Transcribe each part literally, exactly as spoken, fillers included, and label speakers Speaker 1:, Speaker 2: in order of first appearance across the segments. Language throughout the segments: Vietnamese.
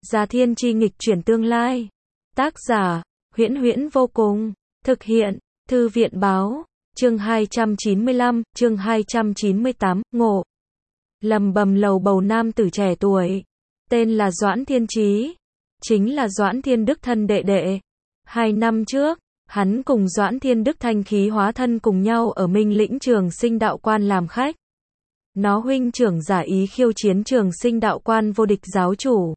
Speaker 1: Già Thiên Chi nghịch chuyển tương lai. Tác giả, Huyễn Huyễn vô cùng. Thực hiện, Thư viện báo. Chương hai trăm chín mươi lăm, chương hai trăm chín mươi tám, ngộ. Lầm bầm lầu bầu nam tử trẻ tuổi. Tên là Doãn Thiên Chí. Chính là Doãn Thiên Đức thân đệ đệ. Hai năm trước, hắn cùng Doãn Thiên Đức thanh khí hóa thân cùng nhau ở Minh Lĩnh Trường Sinh Đạo Quan làm khách. Nó huynh trưởng giả ý khiêu chiến Trường Sinh Đạo Quan vô địch giáo chủ.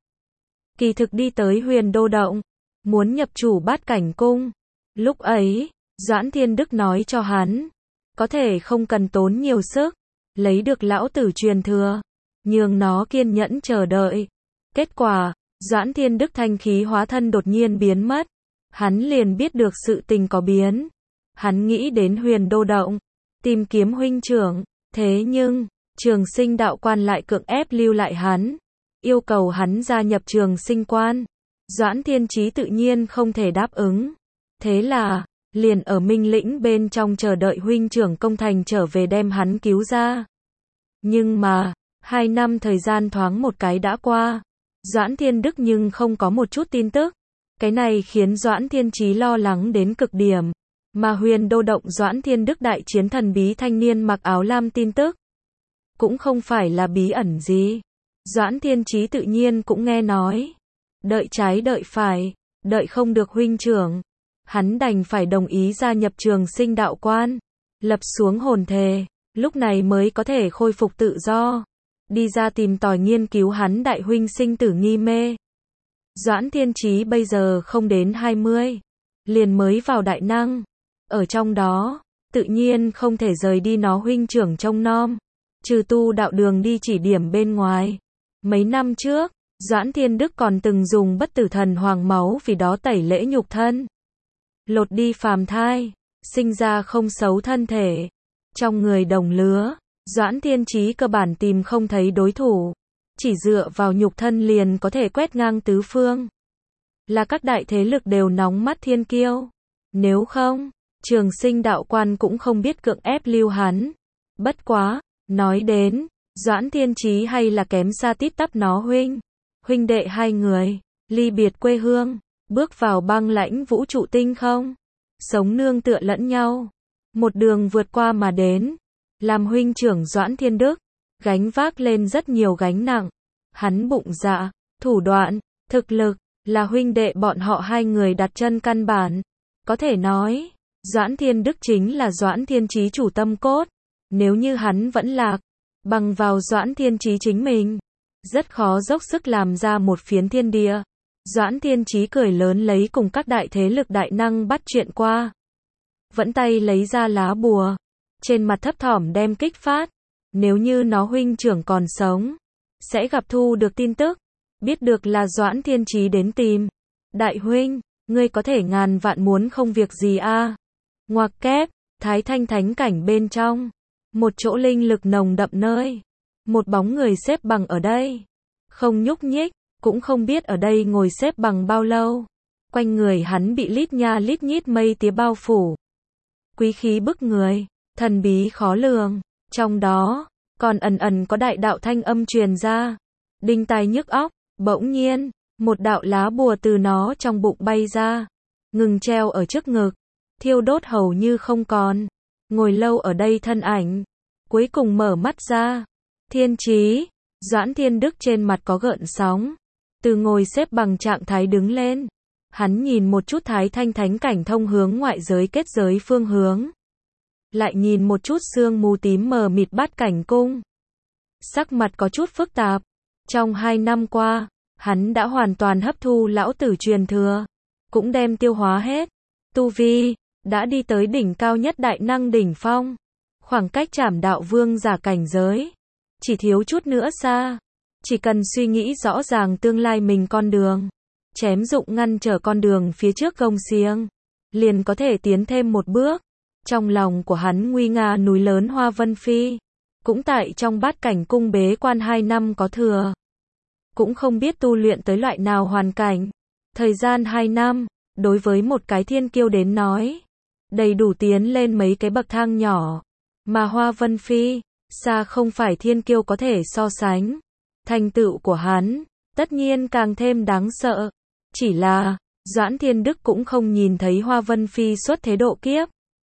Speaker 1: Kỳ thực đi tới Huyền Đô Động, muốn nhập chủ Bát Cảnh Cung. Lúc ấy, Doãn Thiên Đức nói cho hắn, có thể không cần tốn nhiều sức, lấy được lão tử truyền thừa, nhường nó kiên nhẫn chờ đợi. Kết quả, Doãn Thiên Đức thanh khí hóa thân đột nhiên biến mất. Hắn liền biết được sự tình có biến. Hắn nghĩ đến Huyền Đô Động, tìm kiếm huynh trưởng, thế nhưng, Trường Sinh Đạo Quan lại cưỡng ép lưu lại hắn, yêu cầu hắn gia nhập Trường Sinh Quan. Doãn Thiên Chí tự nhiên không thể đáp ứng. Thế là, liền ở Minh Lĩnh bên trong chờ đợi huynh trưởng công thành trở về đem hắn cứu ra. Nhưng mà, hai năm thời gian thoáng một cái đã qua, Doãn Thiên Đức nhưng không có một chút tin tức. Cái này khiến Doãn Thiên Chí lo lắng đến cực điểm. Mà Huyền Đô Động Doãn Thiên Đức đại chiến thần bí thanh niên mặc áo lam tin tức, cũng không phải là bí ẩn gì. Doãn Thiên Chí tự nhiên cũng nghe nói. Đợi trái đợi phải, đợi không được huynh trưởng. Hắn đành phải đồng ý gia nhập Trường Sinh Đạo Quan, lập xuống hồn thề, lúc này mới có thể khôi phục tự do, đi ra tìm tòi nghiên cứu hắn đại huynh sinh tử nghi mê. Doãn Thiên Chí bây giờ không đến hai mươi, liền mới vào đại năng, ở trong đó, tự nhiên không thể rời đi nó huynh trưởng trông nom, trừ tu đạo đường đi chỉ điểm bên ngoài. Mấy năm trước, Doãn Thiên Đức còn từng dùng bất tử thần hoàng máu vì đó tẩy lễ nhục thân, lột đi phàm thai, sinh ra không xấu thân thể. Trong người đồng lứa, Doãn Thiên Chí cơ bản tìm không thấy đối thủ, chỉ dựa vào nhục thân liền có thể quét ngang tứ phương. Là các đại thế lực đều nóng mắt thiên kiêu. Nếu không, Trường Sinh Đạo Quan cũng không biết cưỡng ép lưu hắn. Bất quá, nói đến, Doãn Thiên Chí hay là kém xa tít tắp nó huynh. Huynh đệ hai người, ly biệt quê hương, bước vào băng lãnh vũ trụ tinh không, sống nương tựa lẫn nhau, một đường vượt qua mà đến. Làm huynh trưởng Doãn Thiên Đức, gánh vác lên rất nhiều gánh nặng. Hắn bụng dạ, thủ đoạn, thực lực, là huynh đệ bọn họ hai người đặt chân căn bản. Có thể nói, Doãn Thiên Đức chính là Doãn Thiên Chí chủ tâm cốt. Nếu như hắn vẫn lạc, bằng vào Doãn Thiên Chí chính mình, rất khó dốc sức làm ra một phiến thiên địa. Doãn Thiên Chí cười lớn lấy cùng các đại thế lực đại năng bắt chuyện qua. Vẫn tay lấy ra lá bùa, trên mặt thấp thỏm đem kích phát. Nếu như nó huynh trưởng còn sống, sẽ gặp thu được tin tức, biết được là Doãn Thiên Chí đến tìm. Đại huynh, ngươi có thể ngàn vạn muốn không việc gì a? À? Ngoặc kép, Thái Thanh thánh cảnh bên trong, một chỗ linh lực nồng đậm nơi, một bóng người xếp bằng ở đây, không nhúc nhích, cũng không biết ở đây ngồi xếp bằng bao lâu. Quanh người hắn bị lít nha lít nhít mây tía bao phủ, quý khí bức người, thần bí khó lường, trong đó còn ẩn ẩn có đại đạo thanh âm truyền ra, đinh tai nhức óc. Bỗng nhiên, một đạo lá bùa từ nó trong bụng bay ra, ngừng treo ở trước ngực, thiêu đốt hầu như không còn. Ngồi lâu ở đây thân ảnh, cuối cùng mở mắt ra. Thiên Chí, Doãn Thiên Đức trên mặt có gợn sóng, từ ngồi xếp bằng trạng thái đứng lên. Hắn nhìn một chút Thái Thanh thánh cảnh thông hướng ngoại giới kết giới phương hướng, lại nhìn một chút sương mù tím mờ mịt Bát Cảnh Cung. Sắc mặt có chút phức tạp. Trong hai năm qua, hắn đã hoàn toàn hấp thu lão tử truyền thừa, cũng đem tiêu hóa hết. Tu vi đã đi tới đỉnh cao nhất đại năng đỉnh phong, khoảng cách Trảm Đạo Vương giả cảnh giới chỉ thiếu chút nữa xa. Chỉ cần suy nghĩ rõ ràng tương lai mình con đường, chém dụng ngăn trở con đường phía trước gông xiềng, liền có thể tiến thêm một bước. Trong lòng của hắn nguy nga núi lớn Hoa Vân Phi, cũng tại trong Bát Cảnh Cung bế quan hai năm có thừa, cũng không biết tu luyện tới loại nào hoàn cảnh. Thời gian hai năm, đối với một cái thiên kiêu đến nói, đầy đủ tiến lên mấy cái bậc thang nhỏ, mà Hoa Vân Phi, xa không phải thiên kiêu có thể so sánh. Thành tựu của hắn, tất nhiên càng thêm đáng sợ. Chỉ là, Doãn Thiên Đức cũng không nhìn thấy Hoa Vân Phi xuất thế độ kiếp.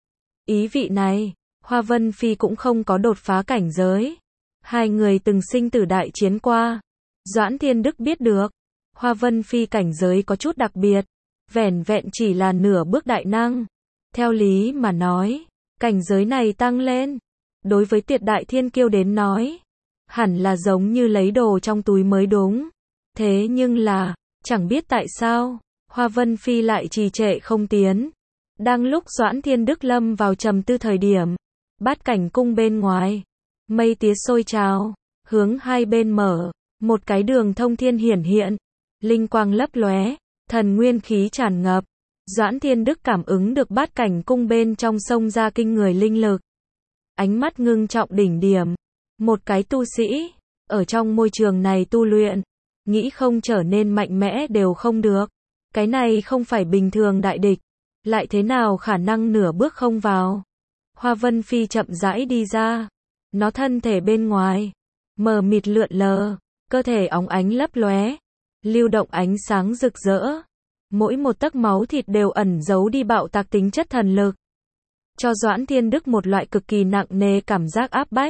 Speaker 1: Ý vị này, Hoa Vân Phi cũng không có đột phá cảnh giới. Hai người từng sinh tử đại chiến qua. Doãn Thiên Đức biết được, Hoa Vân Phi cảnh giới có chút đặc biệt, vẻn vẹn chỉ là nửa bước đại năng. Theo lý mà nói, cảnh giới này tăng lên, đối với tuyệt đại thiên kiêu đến nói, hẳn là giống như lấy đồ trong túi mới đúng. Thế nhưng là, chẳng biết tại sao, Hoa Vân Phi lại trì trệ không tiến. Đang lúc Doãn Thiên Đức lâm vào trầm tư thời điểm, Bát Cảnh cung bên ngoài, mây tía sôi trào, hướng hai bên mở, một cái đường thông thiên hiển hiện, linh quang lấp lóe, thần nguyên khí tràn ngập. Doãn Thiên Đức cảm ứng được Bát Cảnh cung bên trong sông ra kinh người linh lực. Ánh mắt ngưng trọng đỉnh điểm, một cái tu sĩ, ở trong môi trường này tu luyện, nghĩ không trở nên mạnh mẽ đều không được. Cái này không phải bình thường đại địch, lại thế nào khả năng nửa bước không vào. Hoa Vân Phi chậm rãi đi ra, nó thân thể bên ngoài, mờ mịt lượn lờ, cơ thể óng ánh lấp lóe, lưu động ánh sáng rực rỡ. Mỗi một tấc máu thịt đều ẩn giấu đi bạo tạc tính chất thần lực, cho Doãn Thiên Đức một loại cực kỳ nặng nề cảm giác áp bách.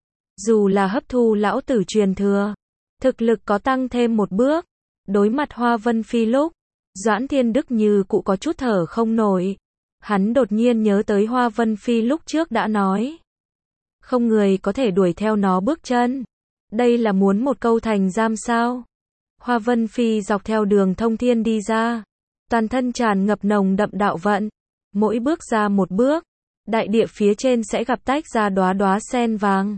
Speaker 1: Dù là hấp thu lão tử truyền thừa, thực lực có tăng thêm một bước, đối mặt Hoa Vân Phi lúc, Doãn Thiên Đức như cụ có chút thở không nổi. Hắn đột nhiên nhớ tới Hoa Vân Phi lúc trước đã nói, không người có thể đuổi theo nó bước chân. Đây là muốn một câu thành giam sao? Hoa Vân Phi dọc theo đường thông thiên đi ra, toàn thân tràn ngập nồng đậm đạo vận. Mỗi bước ra một bước, đại địa phía trên sẽ gặp tách ra đóa đóa sen vàng.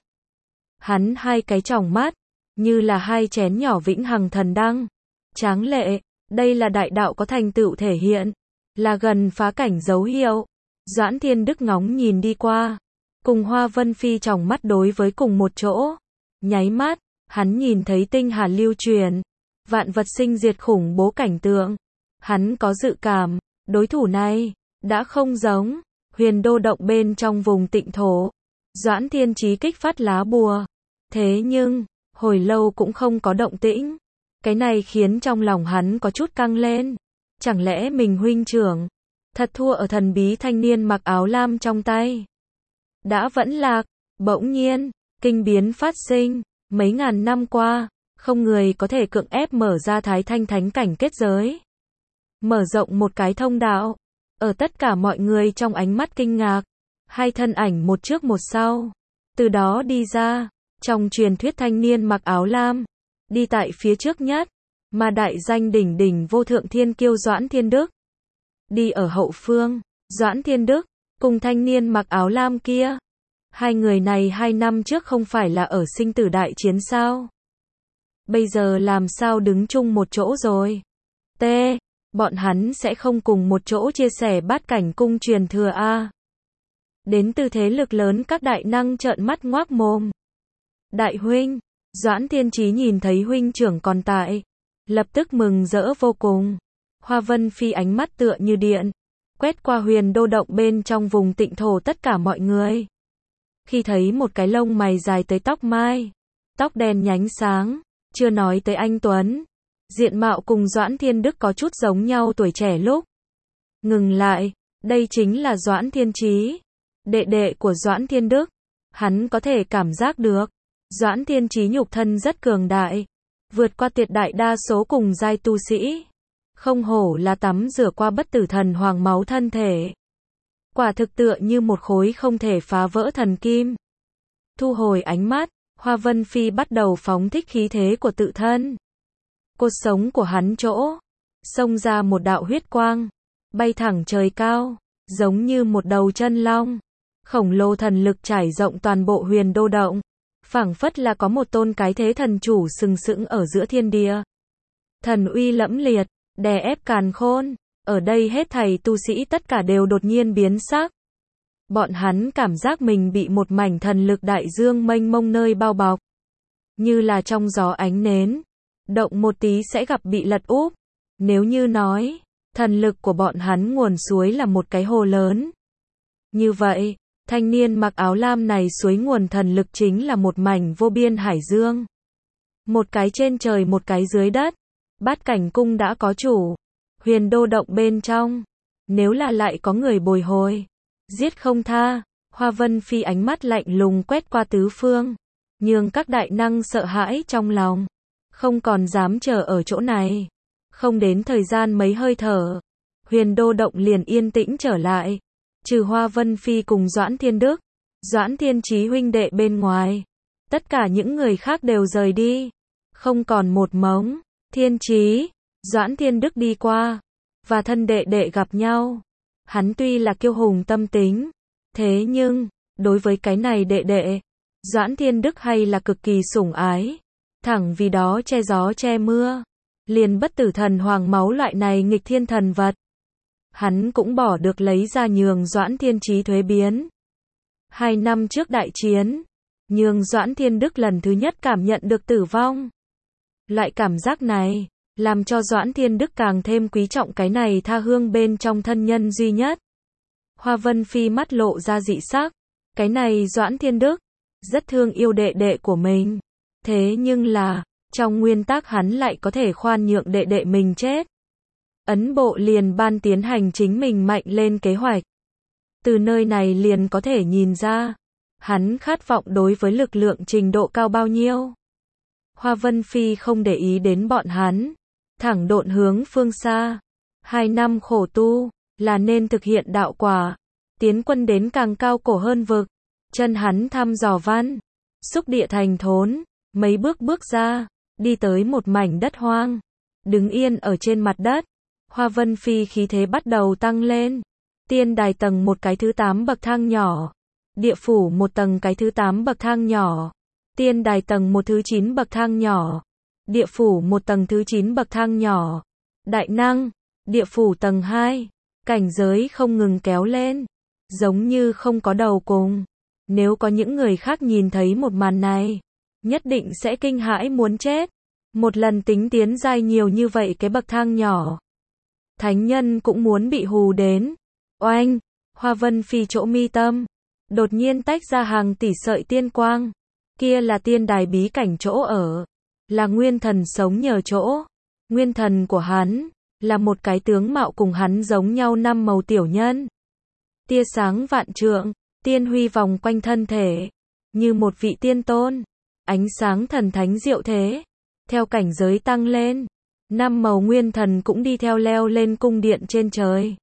Speaker 1: Hắn hai cái tròng mắt, như là hai chén nhỏ vĩnh hằng thần đăng. Tráng lệ, đây là đại đạo có thành tựu thể hiện, là gần phá cảnh dấu hiệu. Doãn Thiên Đức ngóng nhìn đi qua, cùng Hoa Vân Phi tròng mắt đối với cùng một chỗ. Nháy mắt, hắn nhìn thấy tinh hà lưu truyền, vạn vật sinh diệt khủng bố cảnh tượng. Hắn có dự cảm, đối thủ này đã không giống Huyền Đô động bên trong vùng tịnh thổ. Doãn Thiên Chí kích phát lá bùa, thế nhưng hồi lâu cũng không có động tĩnh. Cái này khiến trong lòng hắn có chút căng lên. Chẳng lẽ mình huynh trưởng thật thua ở thần bí thanh niên mặc áo lam trong tay? Đã vẫn lạc. Bỗng nhiên, kinh biến phát sinh. Mấy ngàn năm qua, không người có thể cưỡng ép mở ra Thái Thanh thánh cảnh kết giới, mở rộng một cái thông đạo. Ở tất cả mọi người trong ánh mắt kinh ngạc, hai thân ảnh một trước một sau, từ đó đi ra. Trong truyền thuyết thanh niên mặc áo lam, đi tại phía trước nhất, mà đại danh đỉnh đỉnh vô thượng thiên kiêu Doãn Thiên Đức đi ở hậu phương. Doãn Thiên Đức cùng thanh niên mặc áo lam kia, hai người này hai năm trước không phải là ở sinh tử đại chiến sao? Bây giờ làm sao đứng chung một chỗ rồi? T. Bọn hắn sẽ không cùng một chỗ chia sẻ Bát Cảnh cung truyền thừa a? Đến từ thế lực lớn các đại năng trợn mắt ngoác mồm. Đại huynh, Doãn Thiên Chí nhìn thấy huynh trưởng còn tại, lập tức mừng rỡ vô cùng. Hoa Vân Phi ánh mắt tựa như điện, quét qua Huyền Đô động bên trong vùng tịnh thổ tất cả mọi người. Khi thấy một cái lông mày dài tới tóc mai, tóc đen nhánh sáng, chưa nói tới anh tuấn, diện mạo cùng Doãn Thiên Đức có chút giống nhau tuổi trẻ lúc. Ngừng lại, đây chính là Doãn Thiên Chí, đệ đệ của Doãn Thiên Đức. Hắn có thể cảm giác được, Doãn Thiên Chí nhục thân rất cường đại, vượt qua tuyệt đại đa số cùng giai tu sĩ. Không hổ là tắm rửa qua bất tử thần hoàng máu thân thể. Quả thực tựa như một khối không thể phá vỡ thần kim. Thu hồi ánh mắt, Hoa Vân Phi bắt đầu phóng thích khí thế của tự thân. Cột sống của hắn chỗ, xông ra một đạo huyết quang, bay thẳng trời cao, giống như một đầu chân long. Khổng lồ thần lực trải rộng toàn bộ Huyền Đô động, phảng phất là có một tôn cái thế thần chủ sừng sững ở giữa thiên địa. Thần uy lẫm liệt, đè ép càn khôn. Ở đây hết thảy tu sĩ tất cả đều đột nhiên biến sắc. Bọn hắn cảm giác mình bị một mảnh thần lực đại dương mênh mông nơi bao bọc. Như là trong gió ánh nến, động một tí sẽ gặp bị lật úp. Nếu như nói, thần lực của bọn hắn nguồn suối là một cái hồ lớn. Như vậy, thanh niên mặc áo lam này suối nguồn thần lực chính là một mảnh vô biên hải dương. Một cái trên trời một cái dưới đất. Bát cảnh cung đã có chủ, huyền đô động bên trong, nếu là lại có người bồi hồi, giết không tha. Hoa Vân Phi ánh mắt lạnh lùng quét qua tứ phương, nhường các đại năng sợ hãi trong lòng, không còn dám chờ ở chỗ này. Không đến thời gian mấy hơi thở, huyền đô động liền yên tĩnh trở lại, trừ Hoa Vân Phi cùng Doãn Thiên Đức, Doãn Thiên Chí huynh đệ bên ngoài, tất cả những người khác đều rời đi, không còn một mống. Thiên Chí, Doãn Thiên Đức đi qua, và thân đệ đệ gặp nhau. Hắn tuy là kiêu hùng tâm tính, thế nhưng, đối với cái này đệ đệ, Doãn Thiên Đức hay là cực kỳ sủng ái, thẳng vì đó che gió che mưa, liền bất tử thần hoàng máu loại này nghịch thiên thần vật. Hắn cũng bỏ được lấy ra nhường Doãn Thiên Chí thuế biến. Hai năm trước đại chiến, nhường Doãn Thiên Đức lần thứ nhất cảm nhận được tử vong. Loại cảm giác này, làm cho Doãn Thiên Đức càng thêm quý trọng cái này tha hương bên trong thân nhân duy nhất. Hoa Vân Phi mắt lộ ra dị sắc, cái này Doãn Thiên Đức, rất thương yêu đệ đệ của mình. Thế nhưng là, trong nguyên tắc hắn lại có thể khoan nhượng đệ đệ mình chết. Ấn bộ liền ban tiến hành chính mình mạnh lên kế hoạch. Từ nơi này liền có thể nhìn ra, hắn khát vọng đối với lực lượng trình độ cao bao nhiêu. Hoa Vân Phi không để ý đến bọn hắn, thẳng độn hướng phương xa. Hai năm khổ tu, là nên thực hiện đạo quả, tiến quân đến càng cao cổ hơn vực. Chân hắn thăm dò văn, xúc địa thành thốn, mấy bước bước ra, đi tới một mảnh đất hoang, đứng yên ở trên mặt đất. Hoa Vân Phi khí thế bắt đầu tăng lên. Tiên đài tầng một cái thứ tám bậc thang nhỏ, địa phủ một tầng cái thứ tám bậc thang nhỏ, tiên đài tầng một thứ chín bậc thang nhỏ, địa phủ một tầng thứ chín bậc thang nhỏ. Đại năng, địa phủ tầng hai, cảnh giới không ngừng kéo lên, giống như không có đầu cùng. Nếu có những người khác nhìn thấy một màn này, nhất định sẽ kinh hãi muốn chết. Một lần tính tiến giai nhiều như vậy cái bậc thang nhỏ, thánh nhân cũng muốn bị hù đến. Oanh, Hoa Vân Phi chỗ mi tâm, đột nhiên tách ra hàng tỷ sợi tiên quang. Kia là tiên đài bí cảnh chỗ ở, là nguyên thần sống nhờ chỗ. Nguyên thần của hắn, là một cái tướng mạo cùng hắn giống nhau năm màu tiểu nhân. Tia sáng vạn trượng, tiên huy vòng quanh thân thể, như một vị tiên tôn. Ánh sáng thần thánh diệu thế. Theo cảnh giới tăng lên, năm màu nguyên thần cũng đi theo leo lên cung điện trên trời.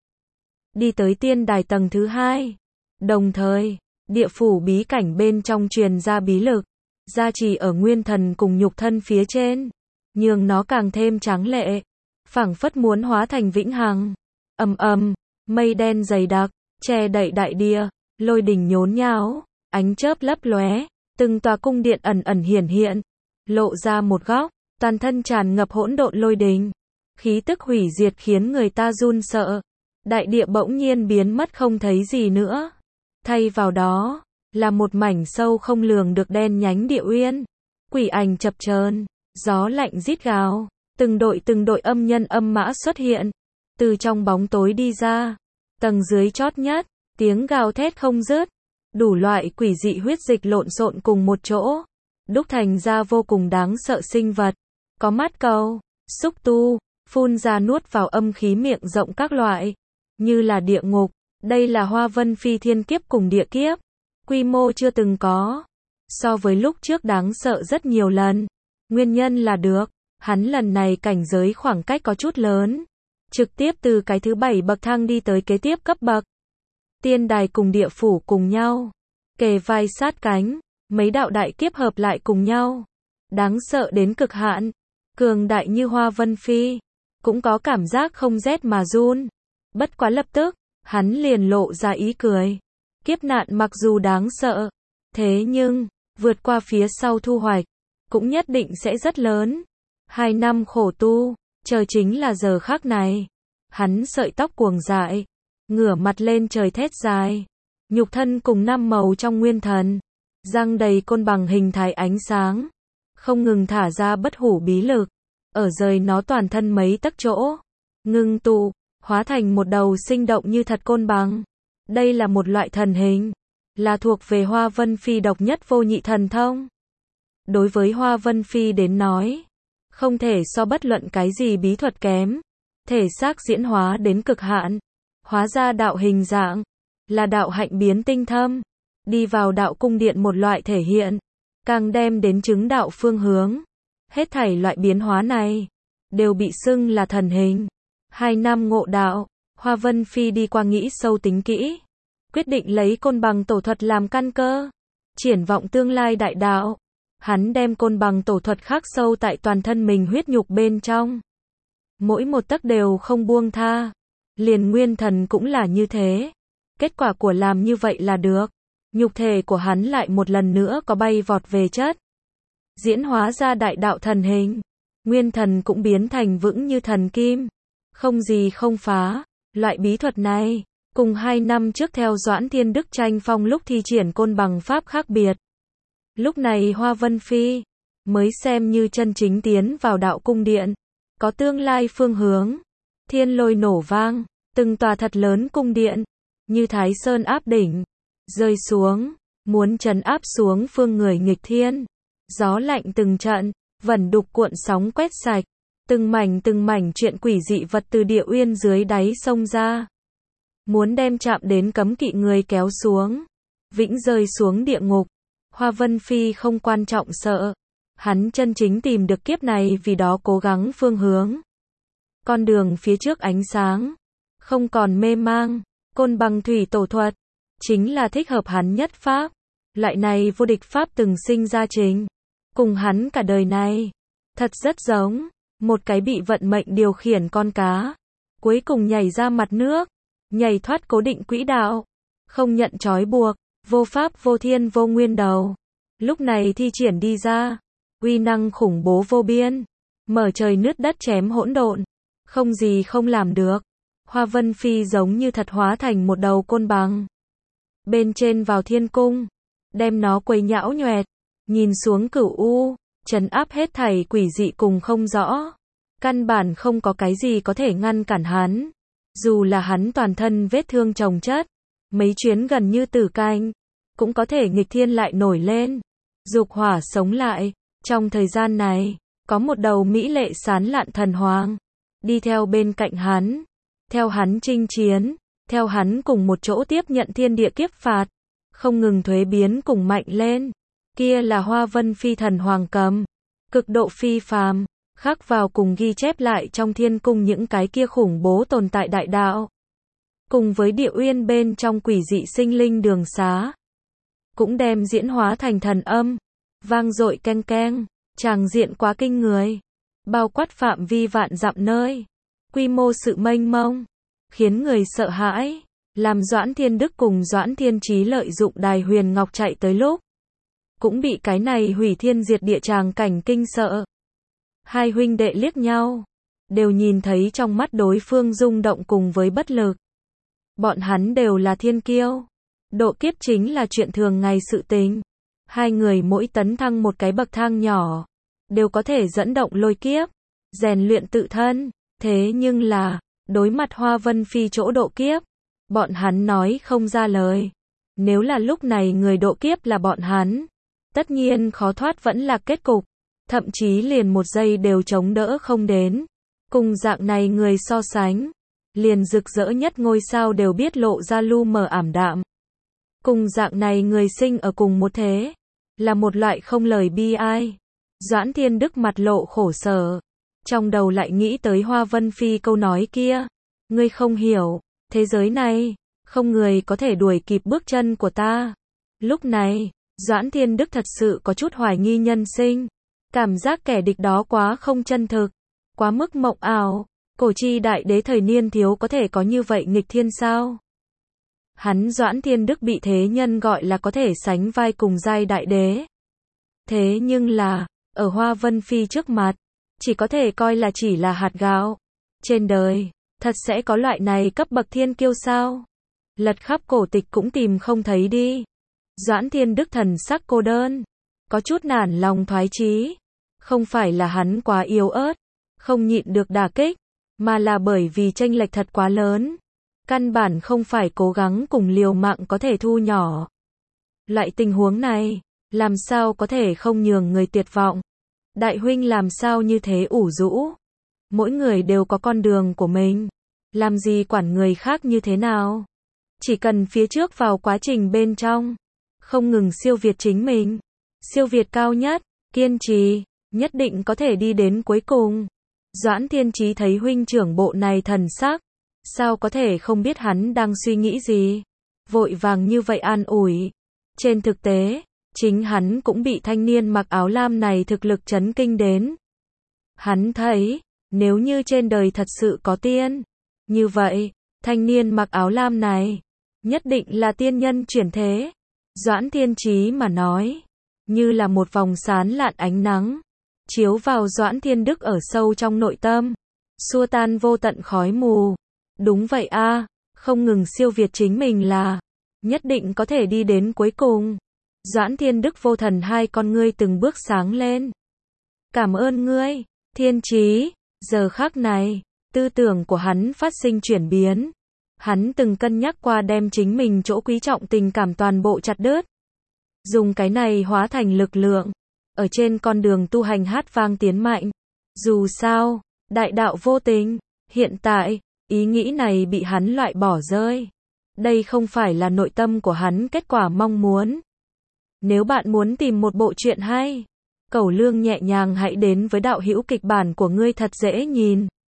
Speaker 1: Đi tới tiên đài tầng thứ hai. Đồng thời, địa phủ bí cảnh bên trong truyền ra bí lực, gia trì ở nguyên thần cùng nhục thân phía trên, nhường nó càng thêm tráng lệ, phảng phất muốn hóa thành vĩnh hằng. Ầm ầm, mây đen dày đặc, che đậy đại địa, lôi đình nhốn nháo, ánh chớp lấp lóe, từng tòa cung điện ẩn ẩn hiển hiện, lộ ra một góc, toàn thân tràn ngập hỗn độn lôi đình, khí tức hủy diệt khiến người ta run sợ. Đại địa bỗng nhiên biến mất không thấy gì nữa, thay vào đó là một mảnh sâu không lường được đen nhánh địa uyên, quỷ ảnh chập chờn, gió lạnh rít gào, từng đội từng đội âm nhân âm mã xuất hiện, từ trong bóng tối đi ra. Tầng dưới chót nhất, tiếng gào thét không dứt, đủ loại quỷ dị huyết dịch lộn xộn cùng một chỗ, đúc thành ra vô cùng đáng sợ sinh vật, có mắt cầu, xúc tu, phun ra nuốt vào âm khí miệng rộng các loại, như là địa ngục. Đây là Hoa Vân Phi thiên kiếp cùng địa kiếp, quy mô chưa từng có, so với lúc trước đáng sợ rất nhiều lần. Nguyên nhân là được, hắn lần này cảnh giới khoảng cách có chút lớn, trực tiếp từ cái thứ bảy bậc thang đi tới kế tiếp cấp bậc. Tiên đài cùng địa phủ cùng nhau, kề vai sát cánh, mấy đạo đại kiếp hợp lại cùng nhau, đáng sợ đến cực hạn. Cường đại như Hoa Vân Phi, cũng có cảm giác không rét mà run. Bất quá lập tức, hắn liền lộ ra ý cười. Kiếp nạn mặc dù đáng sợ, thế nhưng, vượt qua phía sau thu hoạch, cũng nhất định sẽ rất lớn. Hai năm khổ tu, chờ chính là giờ khắc này. Hắn sợi tóc cuồng dại, ngửa mặt lên trời thét dài. Nhục thân cùng năm màu trong nguyên thần, răng đầy côn bằng hình thái ánh sáng, không ngừng thả ra bất hủ bí lực, ở rời nó toàn thân mấy tấc chỗ, ngưng tụ, hóa thành một đầu sinh động như thật côn bằng. Đây là một loại thần hình, là thuộc về Hoa Vân Phi độc nhất vô nhị thần thông. Đối với Hoa Vân Phi đến nói, không thể so bất luận cái gì bí thuật kém. Thể xác diễn hóa đến cực hạn, hóa ra đạo hình dạng, là đạo hạnh biến tinh thâm, đi vào đạo cung điện một loại thể hiện, càng đem đến chứng đạo phương hướng. Hết thảy loại biến hóa này, đều bị xưng là thần hình. Hai năm ngộ đạo, Hoa Vân Phi đi qua nghĩ sâu tính kỹ, quyết định lấy côn bằng tổ thuật làm căn cơ, triển vọng tương lai đại đạo. Hắn đem côn bằng tổ thuật khắc sâu tại toàn thân mình huyết nhục bên trong. Mỗi một tấc đều không buông tha. Liền nguyên thần cũng là như thế. Kết quả của làm như vậy là được. Nhục thể của hắn lại một lần nữa có bay vọt về chất. Diễn hóa ra đại đạo thần hình. Nguyên thần cũng biến thành vững như thần kim. Không gì không phá. Loại bí thuật này, cùng hai năm trước theo Doãn Thiên Đức tranh phong lúc thi triển côn bằng pháp khác biệt. Lúc này Hoa Vân Phi mới xem như chân chính tiến vào đạo cung điện, có tương lai phương hướng. Thiên lôi nổ vang, từng tòa thật lớn cung điện, như Thái Sơn áp đỉnh, rơi xuống, muốn trấn áp xuống phương người nghịch thiên. Gió lạnh từng trận, vẩn đục cuộn sóng quét sạch, từng mảnh từng mảnh chuyện quỷ dị vật từ địa uyên dưới đáy sông ra. Muốn đem chạm đến cấm kỵ người kéo xuống, vĩnh rơi xuống địa ngục. Hoa Vân Phi không quan trọng sợ, hắn chân chính tìm được kiếp này vì đó cố gắng phương hướng. Con đường phía trước ánh sáng, không còn mê mang, côn bằng thủy tổ thuật, chính là thích hợp hắn nhất pháp. Loại này vô địch pháp từng sinh ra chính, cùng hắn cả đời này, thật rất giống, một cái bị vận mệnh điều khiển con cá, cuối cùng nhảy ra mặt nước, nhảy thoát cố định quỹ đạo, không nhận trói buộc. Vô pháp vô thiên vô nguyên đầu. Lúc này thi triển đi ra, uy năng khủng bố vô biên, mở trời nứt đất chém hỗn độn, không gì không làm được. Hoa Vân Phi giống như thật hóa thành một đầu côn bằng. Bên trên vào thiên cung, đem nó quấy nhão nhoẹt, nhìn xuống cửu u, trấn áp hết thảy quỷ dị cùng không rõ. Căn bản không có cái gì có thể ngăn cản hắn. Dù là hắn toàn thân vết thương chồng chất, mấy chuyến gần như tử canh, cũng có thể nghịch thiên lại nổi lên, dục hỏa sống lại. Trong thời gian này, có một đầu mỹ lệ sán lạn thần hoàng, đi theo bên cạnh hắn, theo hắn chinh chiến, theo hắn cùng một chỗ tiếp nhận thiên địa kiếp phạt, không ngừng thuế biến cùng mạnh lên. Kia là Hoa Vân Phi thần hoàng cầm, cực độ phi phàm, khắc vào cùng ghi chép lại trong thiên cung những cái kia khủng bố tồn tại đại đạo. Cùng với địa uyên bên trong quỷ dị sinh linh đường xá, cũng đem diễn hóa thành thần âm, vang dội keng keng, tràng diện quá kinh người, bao quát phạm vi vạn dặm nơi, quy mô sự mênh mông, khiến người sợ hãi, làm Doãn Thiên Đức cùng Doãn Thiên Chí lợi dụng đài huyền ngọc chạy tới lúc, cũng bị cái này hủy thiên diệt địa tràng cảnh kinh sợ. Hai huynh đệ liếc nhau, đều nhìn thấy trong mắt đối phương rung động cùng với bất lực. Bọn hắn đều là thiên kiêu. Độ kiếp chính là chuyện thường ngày sự tình. Hai người mỗi tấn thăng một cái bậc thang nhỏ, đều có thể dẫn động lôi kiếp, rèn luyện tự thân. Thế nhưng là, đối mặt Hoa Vân Phi chỗ độ kiếp, bọn hắn nói không ra lời. Nếu là lúc này người độ kiếp là bọn hắn, tất nhiên khó thoát vẫn là kết cục. Thậm chí liền một giây đều chống đỡ không đến. Cùng dạng này người so sánh, liền rực rỡ nhất ngôi sao đều biết lộ ra lu mờ ảm đạm. Cùng dạng này người sinh ở cùng một thế, là một loại không lời bi ai. Doãn Thiên Đức mặt lộ khổ sở, trong đầu lại nghĩ tới Hoa Vân Phi câu nói kia. Ngươi không hiểu, thế giới này, không người có thể đuổi kịp bước chân của ta. Lúc này, Doãn Thiên Đức thật sự có chút hoài nghi nhân sinh. Cảm giác kẻ địch đó quá không chân thực, quá mức mộng ảo. Cổ chi đại đế thời niên thiếu có thể có như vậy nghịch thiên sao? Hắn Doãn Thiên Đức bị thế nhân gọi là có thể sánh vai cùng giai đại đế. Thế nhưng là, ở Hoa Vân Phi trước mặt, chỉ có thể coi là chỉ là hạt gạo. Trên đời, thật sẽ có loại này cấp bậc thiên kiêu sao? Lật khắp cổ tịch cũng tìm không thấy đi. Doãn Thiên Đức thần sắc cô đơn, có chút nản lòng thoái chí. Không phải là hắn quá yếu ớt, không nhịn được đả kích, mà là bởi vì chênh lệch thật quá lớn. Căn bản không phải cố gắng cùng liều mạng có thể thu nhỏ. Loại tình huống này, làm sao có thể không nhường người tuyệt vọng. Đại huynh làm sao như thế ủ rũ? Mỗi người đều có con đường của mình. Làm gì quản người khác như thế nào? Chỉ cần phía trước vào quá trình bên trong. Không ngừng siêu việt chính mình. Siêu việt cao nhất, kiên trì, nhất định có thể đi đến cuối cùng. Doãn Thiên Chí thấy huynh trưởng bộ này thần sắc. Sao có thể không biết hắn đang suy nghĩ gì? Vội vàng như vậy an ủi. Trên thực tế, chính hắn cũng bị thanh niên mặc áo lam này thực lực chấn kinh đến. Hắn thấy, nếu như trên đời thật sự có tiên, như vậy, thanh niên mặc áo lam này, nhất định là tiên nhân chuyển thế. Doãn Thiên Chí mà nói, như là một vòng sáng lạn ánh nắng, chiếu vào Doãn Thiên Đức ở sâu trong nội tâm, xua tan vô tận khói mù. Đúng vậy a, không ngừng siêu việt chính mình là, nhất định có thể đi đến cuối cùng. Doãn Thiên Đức vô thần hai con ngươi từng bước sáng lên. Cảm ơn ngươi, Thiên Chí. Giờ khắc này, tư tưởng của hắn phát sinh chuyển biến. Hắn từng cân nhắc qua đem chính mình chỗ quý trọng tình cảm toàn bộ chặt đứt. Dùng cái này hóa thành lực lượng. Ở trên con đường tu hành hát vang tiến mạnh. Dù sao, đại đạo vô tình. Hiện tại, ý nghĩ này bị hắn loại bỏ rơi. Đây không phải là nội tâm của hắn kết quả mong muốn. Nếu bạn muốn tìm một bộ truyện hay, Cẩu Lương nhẹ nhàng hãy đến với đạo hữu kịch bản của ngươi thật dễ nhìn.